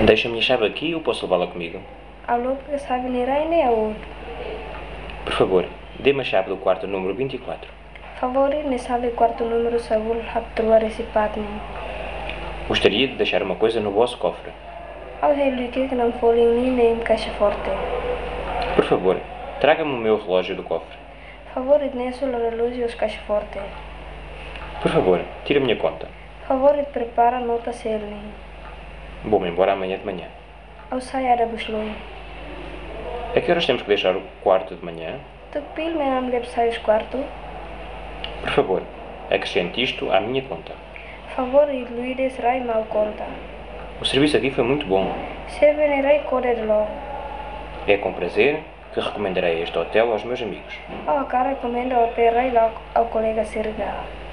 Deixa a minha chave aqui ou posso levá-la comigo? Alô, porque sabe nem a outro. Por favor, dê-me a chave do quarto número 24. Favori ne sabe quarto número sagul hab trovar esse patni. Gostaria de deixar uma coisa no vosso cofre. Ao rei que não foling ni nem caixa forte. Por favor, traga-me o meu relógio do cofre. Favorit ne solo relógios caixa forte. Por favor, tire a minha conta. Favorit prepara nota selni. Vou-me embora amanhã de manhã. Ao saia da busloi. A que horas temos que deixar o quarto de manhã? Tu pil me nam lep sais quarto. Por favor, acrescente isto à minha conta. Favorit Luides rai mal conta. O serviço aqui foi muito bom. Se venerai correr lo. É com prazer que recomendarei este hotel aos meus amigos. Ao cara recomenda o terra ao colega Serga.